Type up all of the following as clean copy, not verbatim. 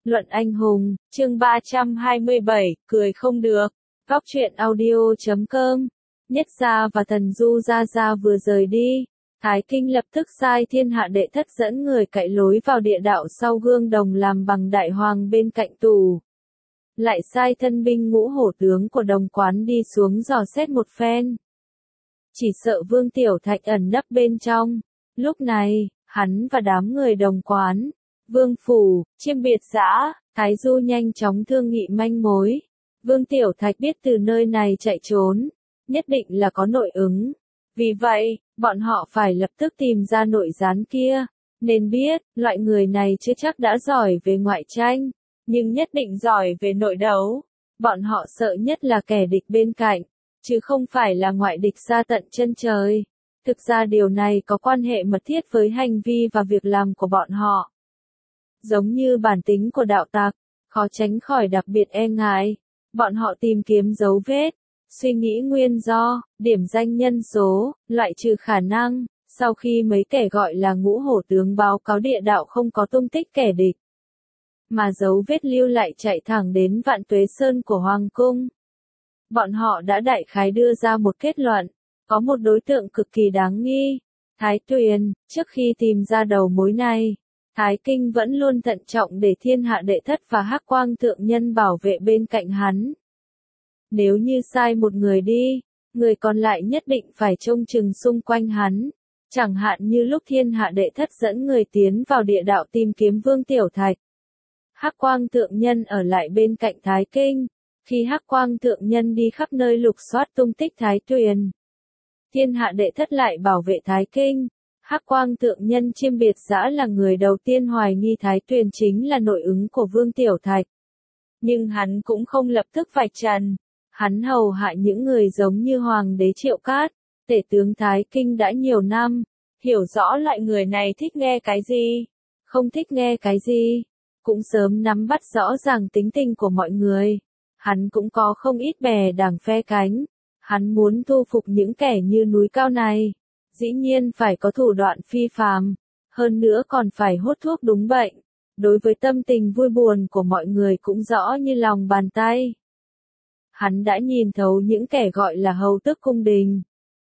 Luận anh hùng, chương 327, cười không được. Góc truyện audio.com. Nhất Gia và Thần Du Gia Gia vừa rời đi. Thái Kinh lập tức sai Thiên Hạ Đệ Thất dẫn người cậy lối vào địa đạo sau gương đồng làm bằng đại hoàng bên cạnh tù. Lại sai thân binh ngũ hổ tướng của Đồng Quán đi xuống dò xét một phen. Chỉ sợ Vương Tiểu Thạch ẩn nấp bên trong. Lúc này, hắn và đám người Đồng Quán, Vương Phủ, Chiêm Biệt Giã, Thái Du nhanh chóng thương nghị manh mối. Vương Tiểu Thạch biết từ nơi này chạy trốn, nhất định là có nội ứng. Vì vậy, bọn họ phải lập tức tìm ra nội gián kia. Nên biết, loại người này chưa chắc đã giỏi về ngoại tranh, nhưng nhất định giỏi về nội đấu. Bọn họ sợ nhất là kẻ địch bên cạnh, chứ không phải là ngoại địch xa tận chân trời. Thực ra điều này có quan hệ mật thiết với hành vi và việc làm của bọn họ. Giống như bản tính của đạo tặc, khó tránh khỏi đặc biệt e ngại. Bọn họ tìm kiếm dấu vết, suy nghĩ nguyên do, điểm danh nhân số, loại trừ khả năng, sau khi mấy kẻ gọi là ngũ hổ tướng báo cáo địa đạo không có tung tích kẻ địch. Mà dấu vết lưu lại chạy thẳng đến Vạn Tuế Sơn của Hoàng Cung. Bọn họ đã đại khái đưa ra một kết luận, có một đối tượng cực kỳ đáng nghi, Thái Tuyền. Trước khi tìm ra đầu mối này, Thái Kinh vẫn luôn thận trọng để Thiên Hạ Đệ Thất và Hắc Quang Thượng Nhân bảo vệ bên cạnh hắn. Nếu như sai một người đi, người còn lại nhất định phải trông chừng xung quanh hắn. Chẳng hạn như lúc Thiên Hạ Đệ Thất dẫn người tiến vào địa đạo tìm kiếm Vương Tiểu Thạch. Hắc Quang Thượng Nhân ở lại bên cạnh Thái Kinh. Khi Hắc Quang Thượng Nhân đi khắp nơi lục soát tung tích Thái Tuyền, Thiên Hạ Đệ Thất lại bảo vệ Thái Kinh. Hắc Quang Thượng Nhân Chiêm Biệt Giã là người đầu tiên hoài nghi Thái Tuyền chính là nội ứng của Vương Tiểu Thạch. Nhưng hắn cũng không lập tức vạch trần. Hắn hầu hạ những người giống như Hoàng đế Triệu Cát, tể tướng Thái Kinh đã nhiều năm, hiểu rõ loại người này thích nghe cái gì, không thích nghe cái gì, cũng sớm nắm bắt rõ ràng tính tình của mọi người. Hắn cũng có không ít bè đảng phe cánh. Hắn muốn thu phục những kẻ như núi cao này, dĩ nhiên phải có thủ đoạn phi phàm, hơn nữa còn phải hốt thuốc đúng bệnh. Đối với tâm tình vui buồn của mọi người cũng rõ như lòng bàn tay. Hắn đã nhìn thấu những kẻ gọi là hầu tước cung đình.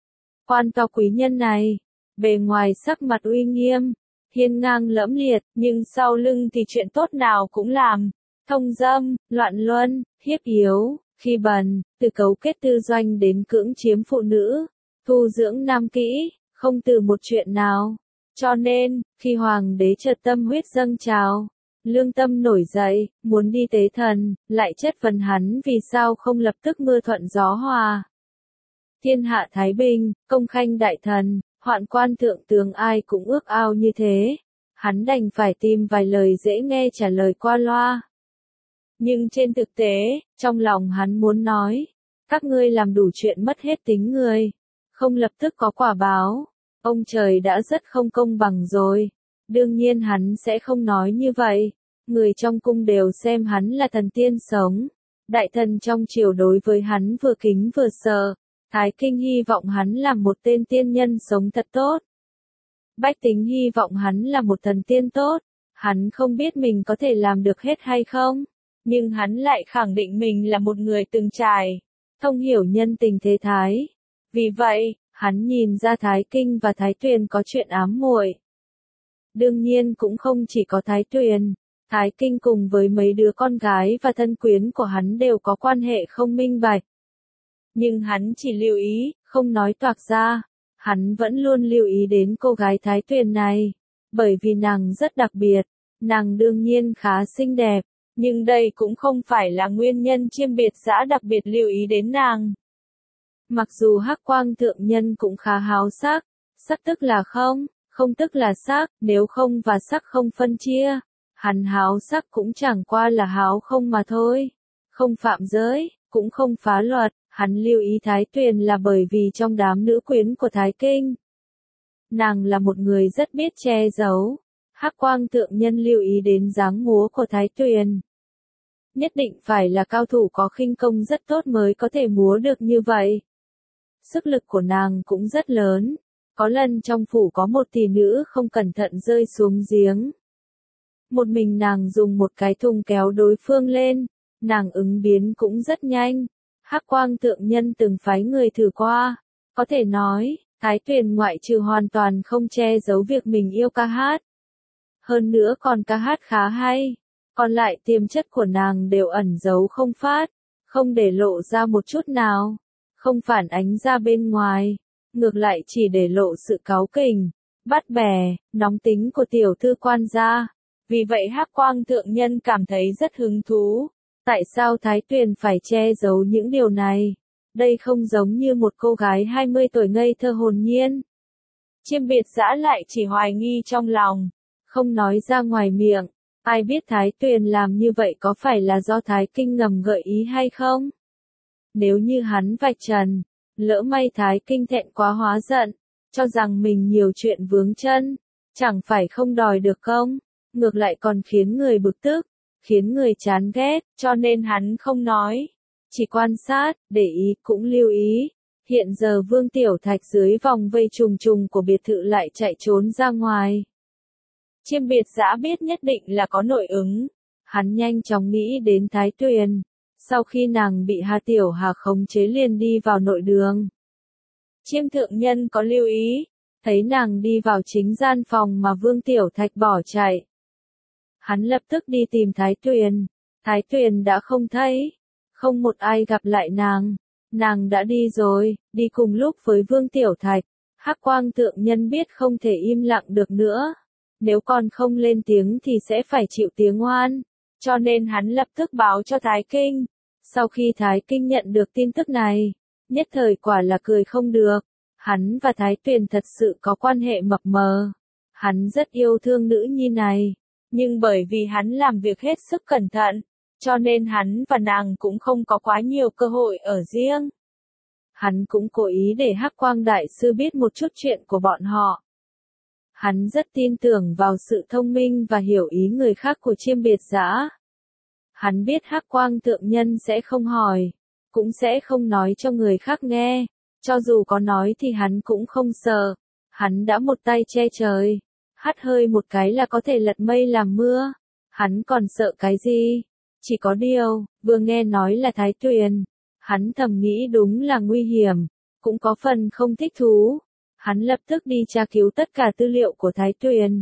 Quan cao quý nhân này, bề ngoài sắc mặt uy nghiêm, hiên ngang lẫm liệt, nhưng sau lưng thì chuyện tốt nào cũng làm. Thông dâm, loạn luân, hiếp yếu, khi bần, từ cấu kết tư doanh đến cưỡng chiếm phụ nữ, thu dưỡng nam kỹ, không từ một chuyện nào. Cho nên, khi hoàng đế chợt tâm huyết dâng trào, lương tâm nổi dậy, muốn đi tế thần, lại chất vấn hắn vì sao không lập tức mưa thuận gió hòa. Thiên hạ thái bình, công khanh đại thần, hoạn quan thượng tướng ai cũng ước ao như thế. Hắn đành phải tìm vài lời dễ nghe trả lời qua loa. Nhưng trên thực tế, trong lòng hắn muốn nói, các ngươi làm đủ chuyện mất hết tính người, không lập tức có quả báo. Ông trời đã rất không công bằng rồi. Đương nhiên hắn sẽ không nói như vậy. Người trong cung đều xem hắn là thần tiên sống. Đại thần trong triều đối với hắn vừa kính vừa sợ. Thái Kinh hy vọng hắn là một tên tiên nhân sống thật tốt. Bách tính hy vọng hắn là một thần tiên tốt. Hắn không biết mình có thể làm được hết hay không. Nhưng hắn lại khẳng định mình là một người từng trải, thông hiểu nhân tình thế thái. Vì vậy, hắn nhìn ra Thái Kinh và Thái Tuyền có chuyện ám muội. Đương nhiên cũng không chỉ có Thái Tuyền, Thái Kinh cùng với mấy đứa con gái và thân quyến của hắn đều có quan hệ không minh bạch. Nhưng hắn chỉ lưu ý, không nói toạc ra. Hắn vẫn luôn lưu ý đến cô gái Thái Tuyền này, bởi vì nàng rất đặc biệt, nàng đương nhiên khá xinh đẹp. Nhưng đây cũng không phải là nguyên nhân Chiêm Biệt Giã đặc biệt lưu ý đến nàng. Mặc dù Hắc Quang Thượng Nhân cũng khá háo sắc, sắc tức là không, không tức là sắc, nếu không và sắc không phân chia, hắn háo sắc cũng chẳng qua là háo không mà thôi. Không phạm giới, cũng không phá luật, hắn lưu ý Thái Tuyền là bởi vì trong đám nữ quyến của Thái Kinh, nàng là một người rất biết che giấu. Hắc Quang Thượng Nhân lưu ý đến dáng múa của Thái Tuyền. Nhất định phải là cao thủ có khinh công rất tốt mới có thể múa được như vậy. Sức lực của nàng cũng rất lớn. Có lần trong phủ có một tỷ nữ không cẩn thận rơi xuống giếng. Một mình nàng dùng một cái thùng kéo đối phương lên, nàng ứng biến cũng rất nhanh. Hắc Quang Tượng Nhân từng phái người thử qua, có thể nói, Thái Tuyền ngoại trừ hoàn toàn không che giấu việc mình yêu ca hát. Hơn nữa còn ca hát khá hay, còn lại tiềm chất của nàng đều ẩn giấu không phát, không để lộ ra một chút nào, không phản ánh ra bên ngoài, ngược lại chỉ để lộ sự cáu kỉnh, bắt bè, nóng tính của tiểu thư quan gia. Vì vậy Hắc Quang Thượng Nhân cảm thấy rất hứng thú. Tại sao Thái Tuyền phải che giấu những điều này? Đây không giống như một cô gái 20 tuổi ngây thơ hồn nhiên. Chiêm Biệt Dã lại chỉ hoài nghi trong lòng, không nói ra ngoài miệng. Ai biết Thái Tuyền làm như vậy có phải là do Thái Kinh ngầm gợi ý hay không? Nếu như hắn vạch trần, lỡ may Thái Kinh thẹn quá hóa giận, cho rằng mình nhiều chuyện vướng chân, chẳng phải không đòi được công, ngược lại còn khiến người bực tức, khiến người chán ghét, cho nên hắn không nói, chỉ quan sát, để ý cũng lưu ý. Hiện giờ Vương Tiểu Thạch dưới vòng vây trùng trùng của biệt thự lại chạy trốn ra ngoài. Chiêm Biệt Dã biết nhất định là có nội ứng, hắn nhanh chóng nghĩ đến Thái Tuyền, sau khi nàng bị Hà Tiểu Hà khống chế liền đi vào nội đường. Chiêm Thượng Nhân có lưu ý, thấy nàng đi vào chính gian phòng mà Vương Tiểu Thạch bỏ chạy. Hắn lập tức đi tìm Thái Tuyền đã không thấy, không một ai gặp lại nàng đã đi rồi, đi cùng lúc với Vương Tiểu Thạch. Hắc Quang Thượng Nhân biết không thể im lặng được nữa, nếu còn không lên tiếng thì sẽ phải chịu tiếng oan, cho nên hắn lập tức báo cho Thái Kinh. Sau khi Thái Kinh nhận được tin tức này, nhất thời quả là cười không được, hắn và Thái Tuyền thật sự có quan hệ mập mờ, hắn rất yêu thương nữ nhi này. Nhưng bởi vì hắn làm việc hết sức cẩn thận, cho nên hắn và nàng cũng không có quá nhiều cơ hội ở riêng. Hắn cũng cố ý để Hắc Quang Đại Sư biết một chút chuyện của bọn họ. Hắn rất tin tưởng vào sự thông minh và hiểu ý người khác của Chiêm Biệt Dã. Hắn biết Hắc Quang Thượng Nhân sẽ không hỏi, cũng sẽ không nói cho người khác nghe, cho dù có nói thì hắn cũng không sợ. Hắn đã một tay che trời, hắt hơi một cái là có thể lật mây làm mưa, hắn còn sợ cái gì? Chỉ có điều, vừa nghe nói là Thái Tuyền, hắn thầm nghĩ đúng là nguy hiểm, cũng có phần không thích thú. Hắn lập tức đi tra cứu tất cả tư liệu của Thái Tuyền.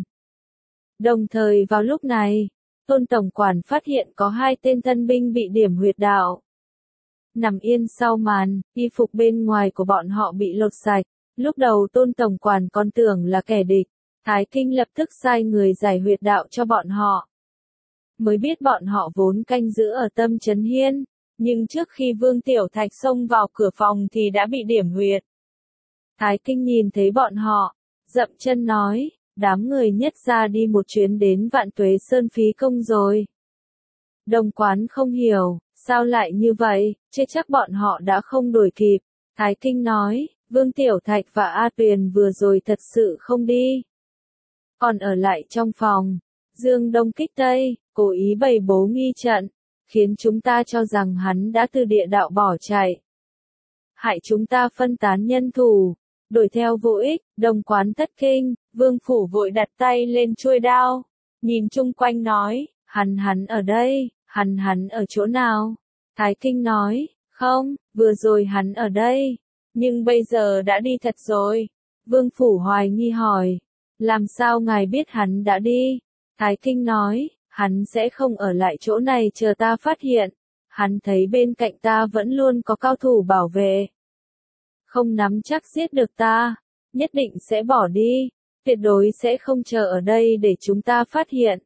Đồng thời vào lúc này, Tôn Tổng Quản phát hiện có 2 tên thân binh bị điểm huyệt đạo. Nằm yên sau màn, y phục bên ngoài của bọn họ bị lột sạch. Lúc đầu Tôn Tổng Quản còn tưởng là kẻ địch. Thái Kinh lập tức sai người giải huyệt đạo cho bọn họ. Mới biết bọn họ vốn canh giữ ở Tâm Trấn Hiên, nhưng trước khi Vương Tiểu Thạch xông vào cửa phòng thì đã bị điểm huyệt. Thái Kinh nhìn thấy bọn họ, dậm chân nói, đám người Nhất gia đi một chuyến đến Vạn Tuế Sơn phí công rồi. Đồng Quán không hiểu, sao lại như vậy, chứ chắc bọn họ đã không đuổi kịp. Thái Kinh nói, Vương Tiểu Thạch và A Tuyền vừa rồi thật sự không đi, còn ở lại trong phòng, dương đông kích tây, cố ý bày bố nghi trận, khiến chúng ta cho rằng hắn đã từ địa đạo bỏ chạy. Hại chúng ta phân tán nhân thủ, đuổi theo vô ích. Đồng Quán thất kinh, Vương Phủ vội đặt tay lên chuôi đao, nhìn chung quanh nói, hắn ở đây, hắn ở chỗ nào? Thái Kinh nói, không, vừa rồi hắn ở đây, nhưng bây giờ đã đi thật rồi. Vương Phủ hoài nghi hỏi, làm sao ngài biết hắn đã đi? Thái Kinh nói, hắn sẽ không ở lại chỗ này chờ ta phát hiện. Hắn thấy bên cạnh ta vẫn luôn có cao thủ bảo vệ. Không nắm chắc giết được ta, nhất định sẽ bỏ đi, tuyệt đối sẽ không chờ ở đây để chúng ta phát hiện.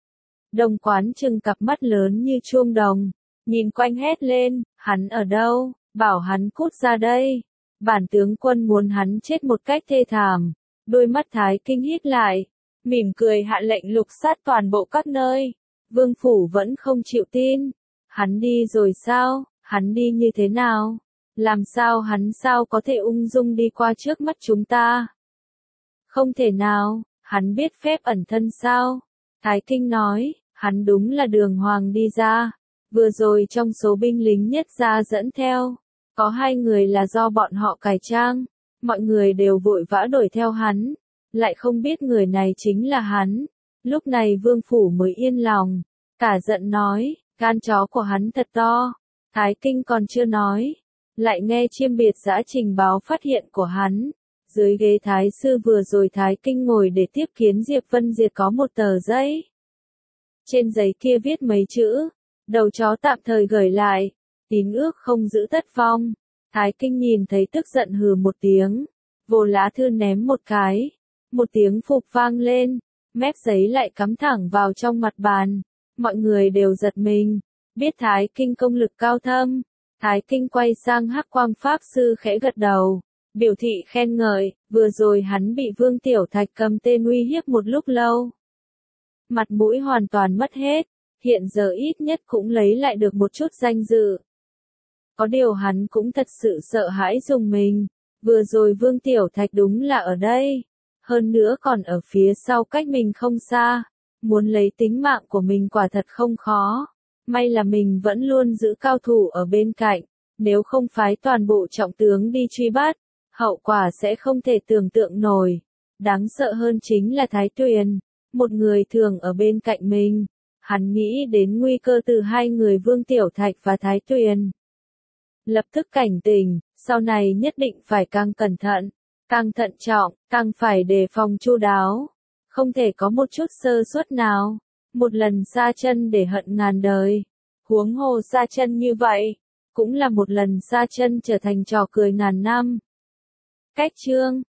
Đồng Quán trừng cặp mắt lớn như chuông đồng, nhìn quanh hét lên, hắn ở đâu, bảo hắn cút ra đây. Bản tướng quân muốn hắn chết một cách thê thảm. Đôi mắt Thái Kinh hít lại, mỉm cười hạ lệnh lục soát toàn bộ các nơi. Vương Phủ vẫn không chịu tin. Hắn đi rồi sao? Hắn đi như thế nào? Làm sao hắn có thể ung dung đi qua trước mắt chúng ta? Không thể nào, hắn biết phép ẩn thân sao? Thái Kinh nói, hắn đúng là đường hoàng đi ra. Vừa rồi trong số binh lính Nhất gia dẫn theo, có 2 người là do bọn họ cải trang. Mọi người đều vội vã đuổi theo hắn, lại không biết người này chính là hắn. Lúc này Vương Phủ mới yên lòng, cả giận nói, gan chó của hắn thật to. Thái Kinh còn chưa nói, lại nghe Chiêm Biệt Dã trình báo phát hiện của hắn. Dưới ghế Thái Sư vừa rồi Thái Kinh ngồi để tiếp kiến Diệp Vân Diệt có một tờ giấy. Trên giấy kia viết mấy chữ, đầu chó tạm thời gửi lại, tín ước không giữ tất vong. Thái Kinh nhìn thấy tức giận hừ một tiếng, vồ lá thư ném một cái, một tiếng phụp vang lên, mép giấy lại cắm thẳng vào trong mặt bàn. Mọi người đều giật mình, biết Thái Kinh công lực cao thâm. Thái Kinh quay sang Hắc Quang Pháp Sư khẽ gật đầu, biểu thị khen ngợi, vừa rồi hắn bị Vương Tiểu Thạch cầm tên uy hiếp một lúc lâu. Mặt mũi hoàn toàn mất hết, hiện giờ ít nhất cũng lấy lại được một chút danh dự. Có điều hắn cũng thật sự sợ hãi dùng mình, vừa rồi Vương Tiểu Thạch đúng là ở đây, hơn nữa còn ở phía sau cách mình không xa, muốn lấy tính mạng của mình quả thật không khó. May là mình vẫn luôn giữ cao thủ ở bên cạnh, nếu không phái toàn bộ trọng tướng đi truy bắt, hậu quả sẽ không thể tưởng tượng nổi. Đáng sợ hơn chính là Thái Tuyền, một người thường ở bên cạnh mình. Hắn nghĩ đến nguy cơ từ hai người Vương Tiểu Thạch và Thái Tuyền. Lập tức cảnh tỉnh, sau này nhất định phải càng cẩn thận, càng thận trọng, càng phải đề phòng chu đáo. Không thể có một chút sơ suất nào. Một lần sa chân để hận ngàn đời. Huống hồ sa chân như vậy, cũng là một lần sa chân trở thành trò cười ngàn năm. Cách chương